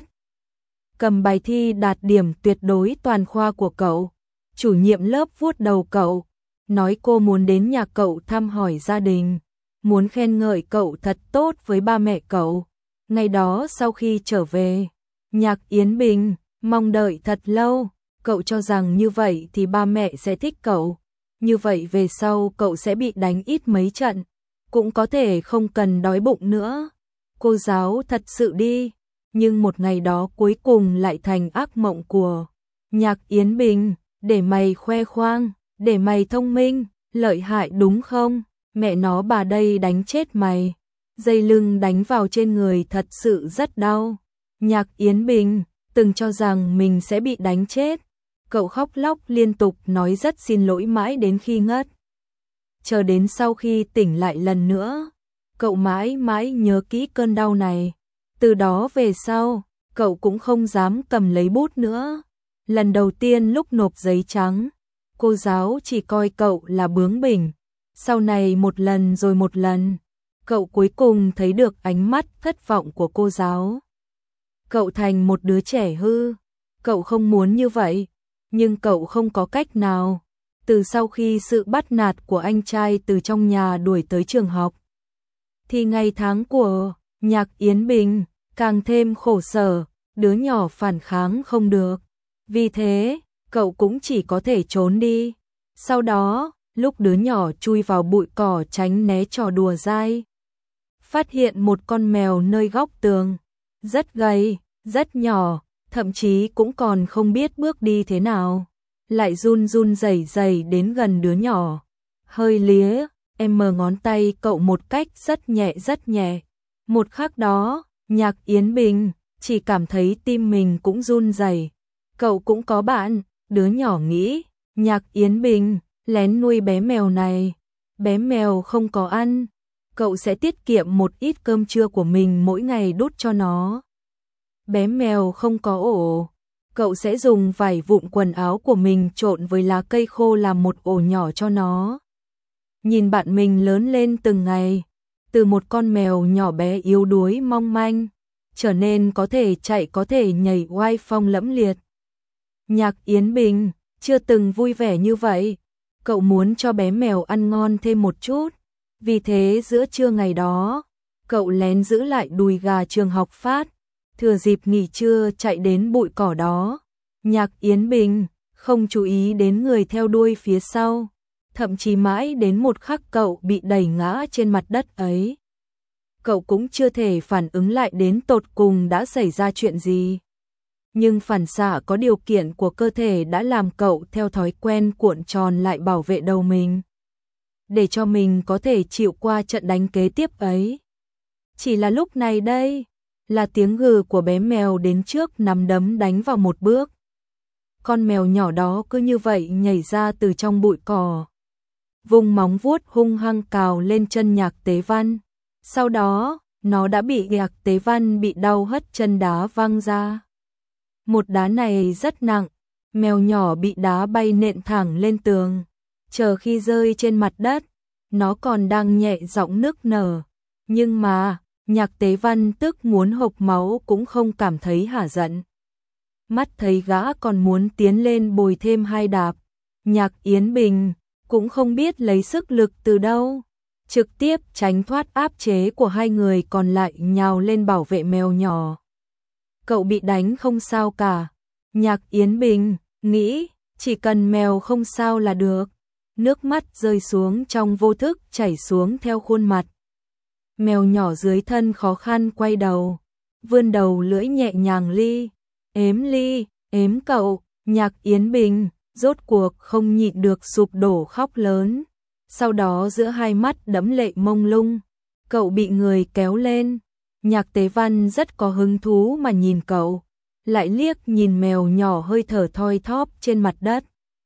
Cầm bài thi đạt điểm tuyệt đối toàn khoa của cậu, chủ nhiệm lớp vuốt đầu cậu, nói cô muốn đến nhà cậu thăm hỏi gia đình, muốn khen ngợi cậu thật tốt với ba mẹ cậu. Ngày đó sau khi trở về, Nhạc Yến Bình mong đợi thật lâu, cậu cho rằng như vậy thì ba mẹ sẽ thích cậu, như vậy về sau cậu sẽ bị đánh ít mấy trận, cũng có thể không cần đói bụng nữa. Cô giáo thật sự đi, nhưng một ngày đó cuối cùng lại thành ác mộng của Nhạc Yến Bình, để mày khoe khoang, để mày thông minh, lợi hại đúng không? Mẹ nó bà đây đánh chết mày. Dây lưng đánh vào trên người thật sự rất đau. Nhạc Yến Bình từng cho rằng mình sẽ bị đánh chết. Cậu khóc lóc liên tục nói rất xin lỗi mãi đến khi ngất. Chờ đến sau khi tỉnh lại lần nữa, cậu mãi mãi nhớ kỹ cơn đau này. Từ đó về sau, cậu cũng không dám cầm lấy bút nữa. Lần đầu tiên lúc nộp giấy trắng, cô giáo chỉ coi cậu là bướng bỉnh. Sau này một lần rồi một lần, cậu cuối cùng thấy được ánh mắt thất vọng của cô giáo. Cậu thành một đứa trẻ hư. Cậu không muốn như vậy, nhưng cậu không có cách nào. Từ sau khi sự bắt nạt của anh trai từ trong nhà đuổi tới trường học, thì ngày tháng của Nhạc Yến Bình càng thêm khổ sở, đứa nhỏ phản kháng không được. Vì thế, cậu cũng chỉ có thể trốn đi. Sau đó, lúc đứa nhỏ chui vào bụi cỏ tránh né trò đùa dai, phát hiện một con mèo nơi góc tường, rất gầy, rất nhỏ, thậm chí cũng còn không biết bước đi thế nào, lại run run rẩy rẩy đến gần đứa nhỏ, hơi lía, em mở ngón tay cậu một cách rất nhẹ rất nhẹ. Một khắc đó, Nhạc Yến Bình chỉ cảm thấy tim mình cũng run rẩy. Cậu cũng có bạn, đứa nhỏ nghĩ, Nhạc Yến Bình lén nuôi bé mèo này, bé mèo không có ăn, cậu sẽ tiết kiệm một ít cơm trưa của mình mỗi ngày đút cho nó. Bé mèo không có ổ, cậu sẽ dùng vải vụn quần áo của mình trộn với lá cây khô làm một ổ nhỏ cho nó. Nhìn bạn mình lớn lên từng ngày, từ một con mèo nhỏ bé yếu đuối mong manh, trở nên có thể chạy có thể nhảy oai phong lẫm liệt. Nhạc Yến Bình chưa từng vui vẻ như vậy, cậu muốn cho bé mèo ăn ngon thêm một chút, vì thế giữa trưa ngày đó, cậu lén giữ lại đùi gà trường học phát, thừa dịp nghỉ trưa chạy đến bụi cỏ đó. Nhạc Yến Bình không chú ý đến người theo đuôi phía sau, thậm chí mãi đến một khắc cậu bị đẩy ngã trên mặt đất ấy. Cậu cũng chưa thể phản ứng lại đến tột cùng đã xảy ra chuyện gì. Nhưng phản xạ có điều kiện của cơ thể đã làm cậu theo thói quen cuộn tròn lại bảo vệ đầu mình, để cho mình có thể chịu qua trận đánh kế tiếp ấy. Chỉ là lúc này đây, là tiếng gừ của bé mèo đến trước nắm đấm đánh vào một bước. Con mèo nhỏ đó cứ như vậy nhảy ra từ trong bụi cỏ, vùng móng vuốt hung hăng cào lên chân Nhạc Tế Văn. Sau đó, nó đã bị Nhạc Tế Văn bị đau hất chân đá văng ra. Một đá này rất nặng, mèo nhỏ bị đá bay nện thẳng lên tường. Chờ khi rơi trên mặt đất, nó còn đang nhẹ giọng nức nở. Nhưng mà, Nhạc Tế Văn tức muốn hộc máu cũng không cảm thấy hả giận. Mắt thấy gã còn muốn tiến lên bồi thêm hai đạp, Nhạc Yến Bình cũng không biết lấy sức lực từ đâu, trực tiếp tránh thoát áp chế của hai người còn lại nhào lên bảo vệ mèo nhỏ. Cậu bị đánh không sao cả. Nhạc Yến Bình nghĩ chỉ cần mèo không sao là được. Nước mắt rơi xuống trong vô thức chảy xuống theo khuôn mặt. Mèo nhỏ dưới thân khó khăn quay đầu, vươn đầu lưỡi nhẹ nhàng ếm cậu. Nhạc Yến Bình rốt cuộc không nhịn được sụp đổ khóc lớn. Sau đó giữa hai mắt đẫm lệ mông lung, cậu bị người kéo lên. Nhạc Tế Văn rất có hứng thú mà nhìn cậu, lại liếc nhìn mèo nhỏ hơi thở thoi thóp trên mặt đất.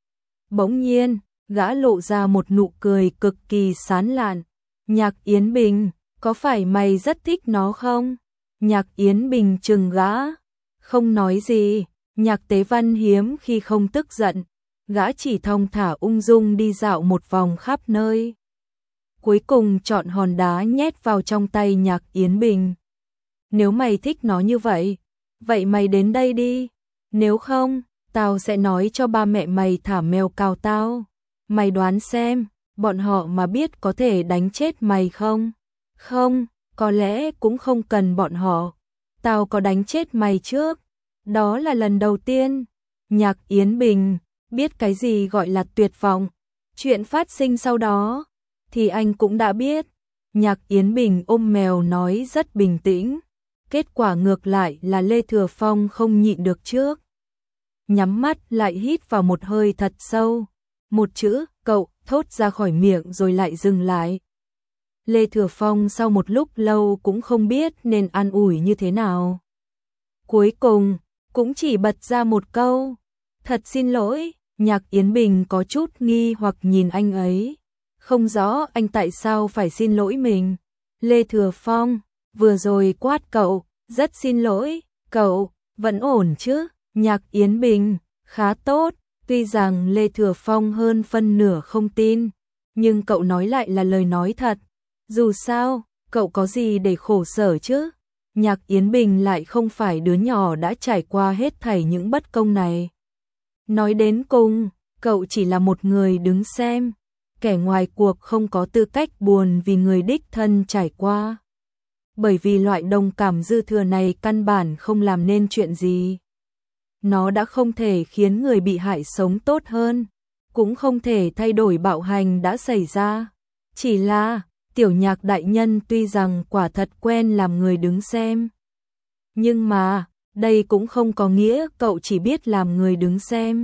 Bỗng nhiên, gã lộ ra một nụ cười cực kỳ sán lạn. Nhạc Yến Bình, có phải mày rất thích nó không? Nhạc Yến Bình trừng gã, không nói gì. Nhạc Tế Văn hiếm khi không tức giận, gã chỉ thong thả ung dung đi dạo một vòng khắp nơi. Cuối cùng chọn hòn đá nhét vào trong tay Nhạc Yến Bình. Nếu mày thích nó như vậy, vậy mày đến đây đi. Nếu không, tao sẽ nói cho ba mẹ mày thả mèo cào tao. Mày đoán xem, bọn họ mà biết có thể đánh chết mày không? Không, có lẽ cũng không cần bọn họ. Tao có đánh chết mày trước. Đó là lần đầu tiên. Nhạc Yến Bình biết cái gì gọi là tuyệt vọng. Chuyện phát sinh sau đó thì anh cũng đã biết. Nhạc Yến Bình ôm mèo nói rất bình tĩnh. Kết quả ngược lại là Lê Thừa Phong không nhịn được trước. Nhắm mắt lại hít vào một hơi thật sâu. Một chữ, cậu, thốt ra khỏi miệng rồi lại dừng lại. Lê Thừa Phong sau một lúc lâu cũng không biết nên an ủi như thế nào. Cuối cùng, cũng chỉ bật ra một câu. Thật xin lỗi. Nhạc Yến Bình có chút nghi hoặc nhìn anh ấy. Không rõ anh tại sao phải xin lỗi mình. Lê Thừa Phong vừa rồi quát cậu, rất xin lỗi, cậu, vẫn ổn chứ? Nhạc Yến Bình, khá tốt, tuy rằng Lê Thừa Phong hơn phân nửa không tin, nhưng cậu nói lại là lời nói thật. Dù sao, cậu có gì để khổ sở chứ? Nhạc Yến Bình lại không phải đứa nhỏ đã trải qua hết thảy những bất công này. Nói đến cùng, cậu chỉ là một người đứng xem, kẻ ngoài cuộc không có tư cách buồn vì người đích thân trải qua. bởi vì loại đồng cảm dư thừa này căn bản không làm nên chuyện gì. Nó đã không thể khiến người bị hại sống tốt hơn, cũng không thể thay đổi bạo hành đã xảy ra. Chỉ là, Tiểu Nhạc đại nhân tuy rằng quả thật quen làm người đứng xem. Nhưng mà, đây cũng không có nghĩa cậu chỉ biết làm người đứng xem.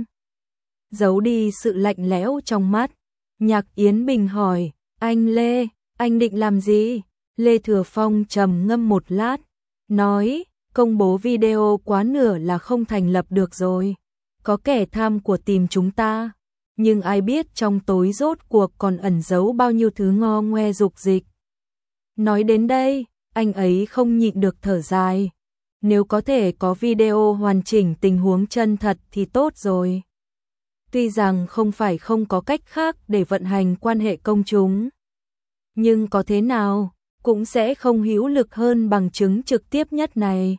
Giấu đi sự lạnh lẽo trong mắt, Nhạc Yến Bình hỏi, anh Lê, anh định làm gì? Lê Thừa Phong trầm ngâm một lát, nói, công bố video quá nửa là không thành lập được rồi. Có kẻ tham của tìm chúng ta, nhưng ai biết trong tối rốt cuộc còn ẩn giấu bao nhiêu thứ ngo ngoe dục dịch. Nói đến đây, anh ấy không nhịn được thở dài. Nếu có thể có video hoàn chỉnh tình huống chân thật thì tốt rồi. Tuy rằng không phải không có cách khác để vận hành quan hệ công chúng, nhưng có thế nào cũng sẽ không hữu lực hơn bằng chứng trực tiếp nhất này.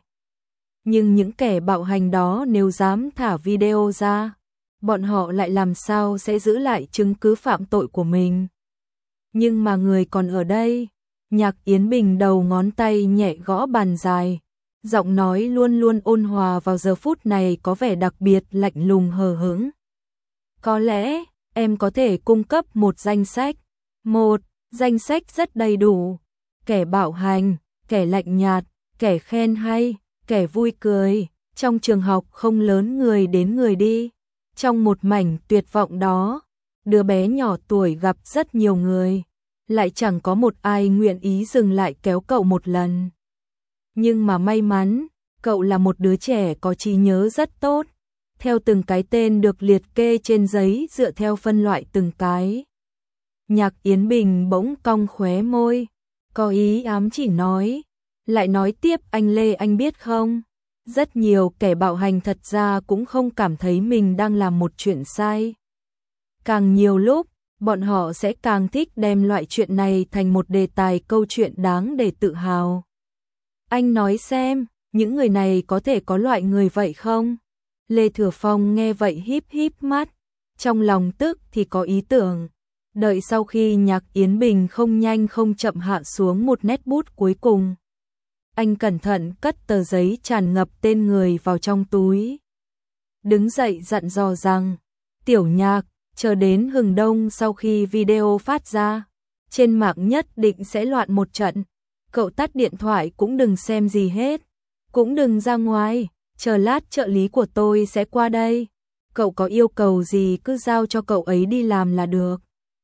Nhưng những kẻ bạo hành đó nếu dám thả video ra, bọn họ lại làm sao sẽ giữ lại chứng cứ phạm tội của mình. Nhưng mà người còn ở đây. Nhạc Yến Bình đầu ngón tay nhẹ gõ bàn dài, giọng nói luôn luôn ôn hòa vào giờ phút này có vẻ đặc biệt lạnh lùng hờ hững. Có lẽ, em có thể cung cấp một danh sách. Một danh sách rất đầy đủ. Kẻ bạo hành, kẻ lạnh nhạt, kẻ khen hay, kẻ vui cười. Trong trường học không lớn người đến người đi. Trong một mảnh tuyệt vọng đó, đứa bé nhỏ tuổi gặp rất nhiều người, lại chẳng có một ai nguyện ý dừng lại kéo cậu một lần. Nhưng mà may mắn, cậu là một đứa trẻ có trí nhớ rất tốt. Theo từng cái tên được liệt kê trên giấy dựa theo phân loại từng cái. Nhạc Yến Bình bỗng cong khóe môi, có ý ám chỉ nói, lại nói tiếp, anh Lê anh biết không? Rất nhiều kẻ bạo hành thật ra cũng không cảm thấy mình đang làm một chuyện sai. Càng nhiều lúc, bọn họ sẽ càng thích đem loại chuyện này thành một đề tài câu chuyện đáng để tự hào. Anh nói xem, những người này có thể có loại người vậy không? Lê Thừa Phong nghe vậy híp híp mắt, trong lòng tức thì có ý tưởng. Đợi sau khi Nhạc Yến Bình không nhanh không chậm hạ xuống một nét bút cuối cùng, anh cẩn thận cất tờ giấy tràn ngập tên người vào trong túi. Đứng dậy dặn dò rằng, Tiểu Nhạc, chờ đến hừng đông sau khi video phát ra, trên mạng nhất định sẽ loạn một trận. Cậu tắt điện thoại cũng đừng xem gì hết, cũng đừng ra ngoài, chờ lát trợ lý của tôi sẽ qua đây. Cậu có yêu cầu gì cứ giao cho cậu ấy đi làm là được.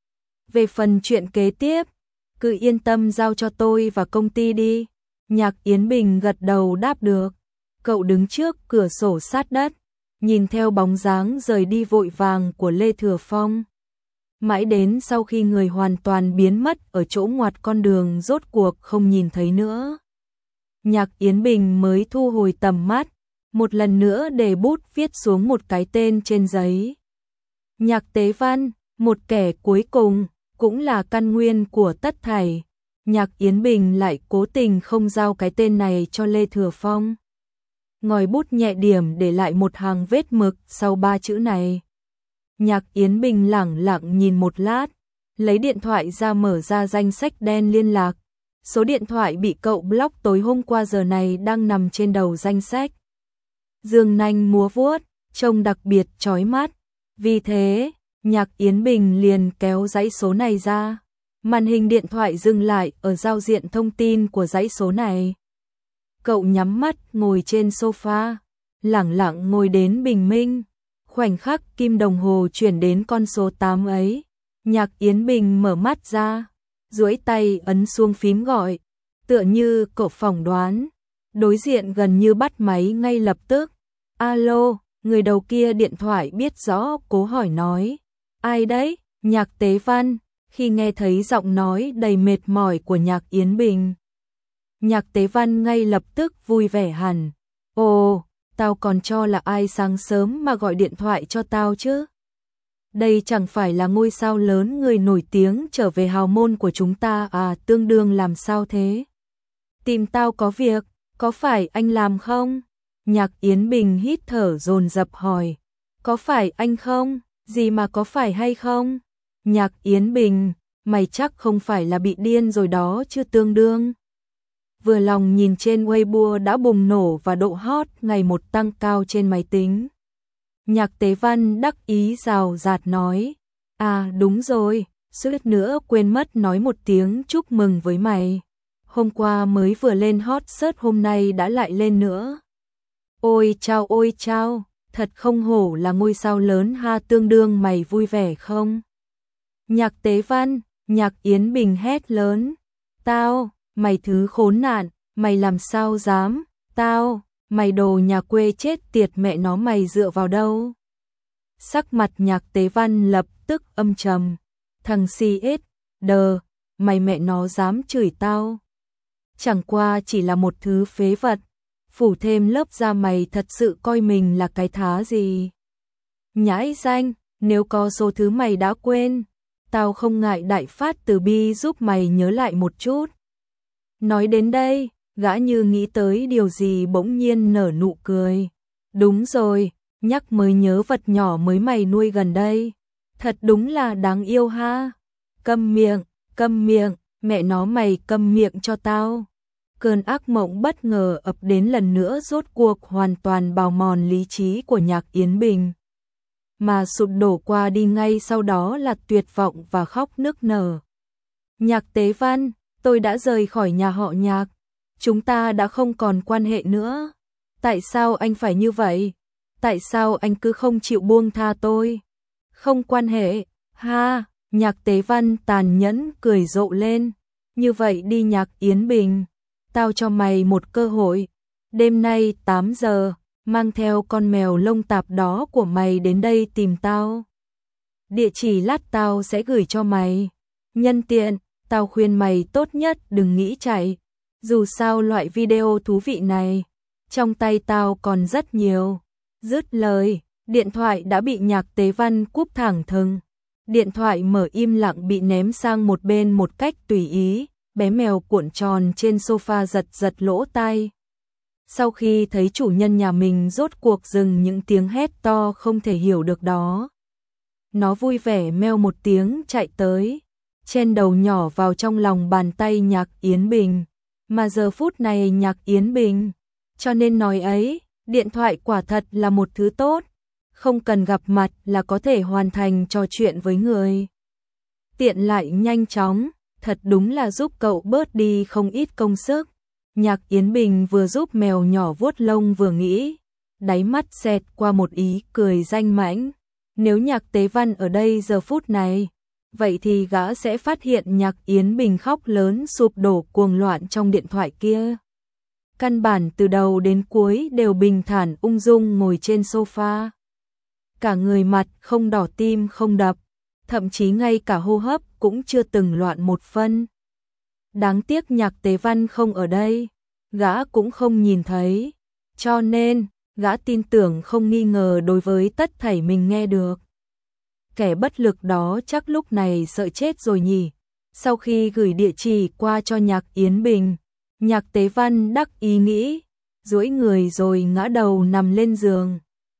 Về phần chuyện kế tiếp, cứ yên tâm giao cho tôi và công ty đi. Nhạc Yến Bình gật đầu đáp được. Cậu đứng trước cửa sổ sát đất, nhìn theo bóng dáng rời đi vội vàng của Lê Thừa Phong. Mãi đến sau khi người hoàn toàn biến mất ở chỗ ngoặt con đường rốt cuộc không nhìn thấy nữa, Nhạc Yến Bình mới thu hồi tầm mắt, một lần nữa để bút viết xuống một cái tên trên giấy. Nhạc Tế Văn, một kẻ cuối cùng, cũng là căn nguyên của tất thảy. Nhạc Yến Bình lại cố tình không giao cái tên này cho Lê Thừa Phong. Ngòi bút nhẹ điểm để lại một hàng vết mực sau 3 chữ này. Nhạc Yến Bình lẳng lặng nhìn một lát, lấy điện thoại ra mở ra danh sách đen liên lạc. Số điện thoại bị cậu block tối hôm qua giờ này đang nằm trên đầu danh sách. Dương nanh múa vuốt, trông đặc biệt chói mắt. Vì thế, Nhạc Yến Bình liền kéo dãy số này ra. Màn hình điện thoại dừng lại ở giao diện thông tin của dãy số này. Cậu nhắm mắt ngồi trên sofa, lẳng lặng ngồi đến bình minh. Khoảnh khắc kim đồng hồ chuyển đến con số 8 ấy, Nhạc Yến Bình mở mắt ra, duỗi tay ấn xuống phím gọi, tựa như cậu phỏng đoán. Đối diện gần như bắt máy ngay lập tức. Alo, người đầu kia điện thoại biết rõ cố hỏi nói. Ai đấy? Nhạc Tế Văn. Khi nghe thấy giọng nói đầy mệt mỏi của Nhạc Yến Bình, Nhạc Tế Văn ngay lập tức vui vẻ hẳn. Ồ, tao còn cho là ai sáng sớm mà gọi điện thoại cho tao chứ. Đây chẳng phải là ngôi sao lớn người nổi tiếng trở về hào môn của chúng ta à, tương đương làm sao thế? Tìm tao có việc, có phải anh làm không? Nhạc Yến Bình hít thở dồn dập hỏi. Có phải anh không? Gì mà có phải hay không? Nhạc Yến Bình, mày chắc không phải là bị điên rồi đó chứ tương đương. vừa lòng nhìn trên Weibo đã bùng nổ và độ hot ngày một tăng cao trên máy tính. Nhạc Tế Văn đắc ý rào rạt nói, à đúng rồi, suýt nữa quên mất nói một tiếng chúc mừng với mày. Hôm qua mới vừa lên hot search, hôm nay đã lại lên nữa. Ôi chao, thật không hổ là ngôi sao lớn ha, tương đương mày vui vẻ không? Nhạc Tế Văn, Nhạc Yến Bình hét lớn, tao, mày thứ khốn nạn, mày làm sao dám, tao, mày đồ nhà quê chết tiệt mẹ nó, mày dựa vào đâu? Sắc mặt Nhạc Tế Văn lập tức âm trầm, thằng CS, đờ, mày mẹ nó dám chửi tao? Chẳng qua chỉ là một thứ phế vật, phủ thêm lớp da mày thật sự coi mình là cái thá gì? Nhãi danh, nếu có số thứ mày đã quên, tao không ngại đại phát từ bi giúp mày nhớ lại một chút. Nói đến đây, gã như nghĩ tới điều gì bỗng nhiên nở nụ cười. Đúng rồi, nhắc mới nhớ vật nhỏ mới mày nuôi gần đây. Thật đúng là đáng yêu ha. Câm miệng, mẹ nó mày câm miệng cho tao. Cơn ác mộng bất ngờ ập đến lần nữa, rốt cuộc hoàn toàn bào mòn lý trí của Nhạc Yến Bình. Mà sụp đổ qua đi ngay sau đó là tuyệt vọng và khóc nức nở. Nhạc Tế Văn, tôi đã rời khỏi nhà họ Nhạc. Chúng ta đã không còn quan hệ nữa. Tại sao anh phải như vậy? Tại sao anh cứ không chịu buông tha tôi? Không quan hệ, ha, Nhạc Tế Văn tàn nhẫn cười rộ lên. Như vậy đi Nhạc Yến Bình, tao cho mày một cơ hội. Đêm nay 8 giờ, mang theo con mèo lông tạp đó của mày đến đây tìm tao. Địa chỉ lát tao sẽ gửi cho mày. Nhân tiện, tao khuyên mày tốt nhất đừng nghĩ chạy. Dù sao loại video thú vị này, trong tay tao còn rất nhiều. Dứt lời, điện thoại đã bị Nhạc Tế Văn cúp thẳng thừng. Điện thoại mở im lặng bị ném sang một bên một cách tùy ý, bé mèo cuộn tròn trên sofa giật giật lỗ tai. Sau khi thấy chủ nhân nhà mình rốt cuộc dừng những tiếng hét to không thể hiểu được đó, nó vui vẻ meo một tiếng chạy tới, chen đầu nhỏ vào trong lòng bàn tay Nhạc Yến Bình. Mà giờ phút này Nhạc Yến Bình, cho nên nói ấy, điện thoại quả thật là một thứ tốt, không cần gặp mặt là có thể hoàn thành trò chuyện với người. Tiện lại nhanh chóng, thật đúng là giúp cậu bớt đi không ít công sức. Nhạc Yến Bình vừa giúp mèo nhỏ vuốt lông vừa nghĩ, đáy mắt xẹt qua một ý cười danh mãnh. Nếu Nhạc Tế Văn ở đây giờ phút này, vậy thì gã sẽ phát hiện Nhạc Yến Bình khóc lớn sụp đổ cuồng loạn trong điện thoại kia. Căn bản từ đầu đến cuối đều bình thản ung dung ngồi trên sofa. Cả người mặt không đỏ tim không đập, thậm chí ngay cả hô hấp cũng chưa từng loạn một phân. Đáng tiếc Nhạc Tế Văn không ở đây, gã cũng không nhìn thấy, cho nên gã tin tưởng không nghi ngờ đối với tất thảy mình nghe được. Kẻ bất lực đó chắc lúc này sợ chết rồi nhỉ. Sau khi gửi địa chỉ qua cho Nhạc Yến Bình, Nhạc Tế Văn đắc ý nghĩ, duỗi người rồi ngã đầu nằm lên giường.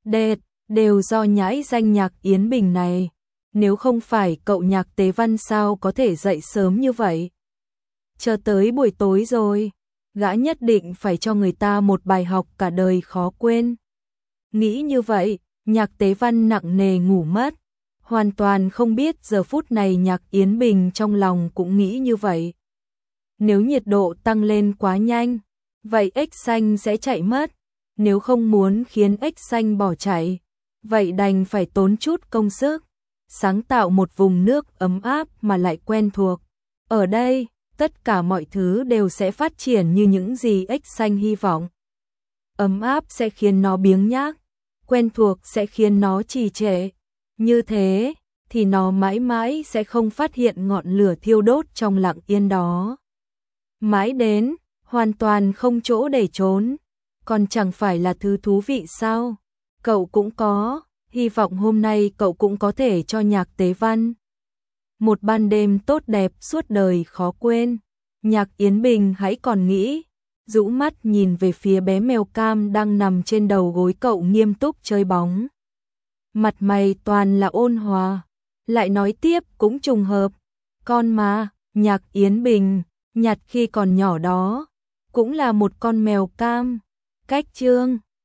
Đều do nhãi danh Nhạc Yến Bình này, nếu không phải cậu Nhạc Tế Văn sao có thể dậy sớm như vậy. Chờ tới buổi tối rồi, gã nhất định phải cho người ta một bài học cả đời khó quên. Nghĩ như vậy, Nhạc Tế Văn nặng nề ngủ mất, hoàn toàn không biết giờ phút này Nhạc Yến Bình trong lòng cũng nghĩ như vậy. Nếu nhiệt độ tăng lên quá nhanh, vậy ếch xanh sẽ chạy mất. Nếu không muốn khiến ếch xanh bỏ chạy, vậy đành phải tốn chút công sức, sáng tạo một vùng nước ấm áp mà lại quen thuộc. Ở đây, tất cả mọi thứ đều sẽ phát triển như những gì ếch xanh hy vọng. Ấm áp sẽ khiến nó biếng nhác, quen thuộc sẽ khiến nó trì trệ. Như thế, thì nó mãi mãi sẽ không phát hiện ngọn lửa thiêu đốt trong lặng yên đó. Mãi đến, hoàn toàn không chỗ để trốn, còn chẳng phải là thứ thú vị sao? Cậu cũng có, hy vọng hôm nay cậu cũng có thể cho Nhạc Tế Văn một ban đêm tốt đẹp suốt đời khó quên. Nhạc Yến Bình hãy còn nghĩ, rũ mắt nhìn về phía bé mèo cam đang nằm trên đầu gối cậu nghiêm túc chơi bóng. Mặt mày toàn là ôn hòa, lại nói tiếp cũng trùng hợp. Con mà, Nhạc Yến Bình, nhặt khi còn nhỏ đó, cũng là một con mèo cam. Cách chương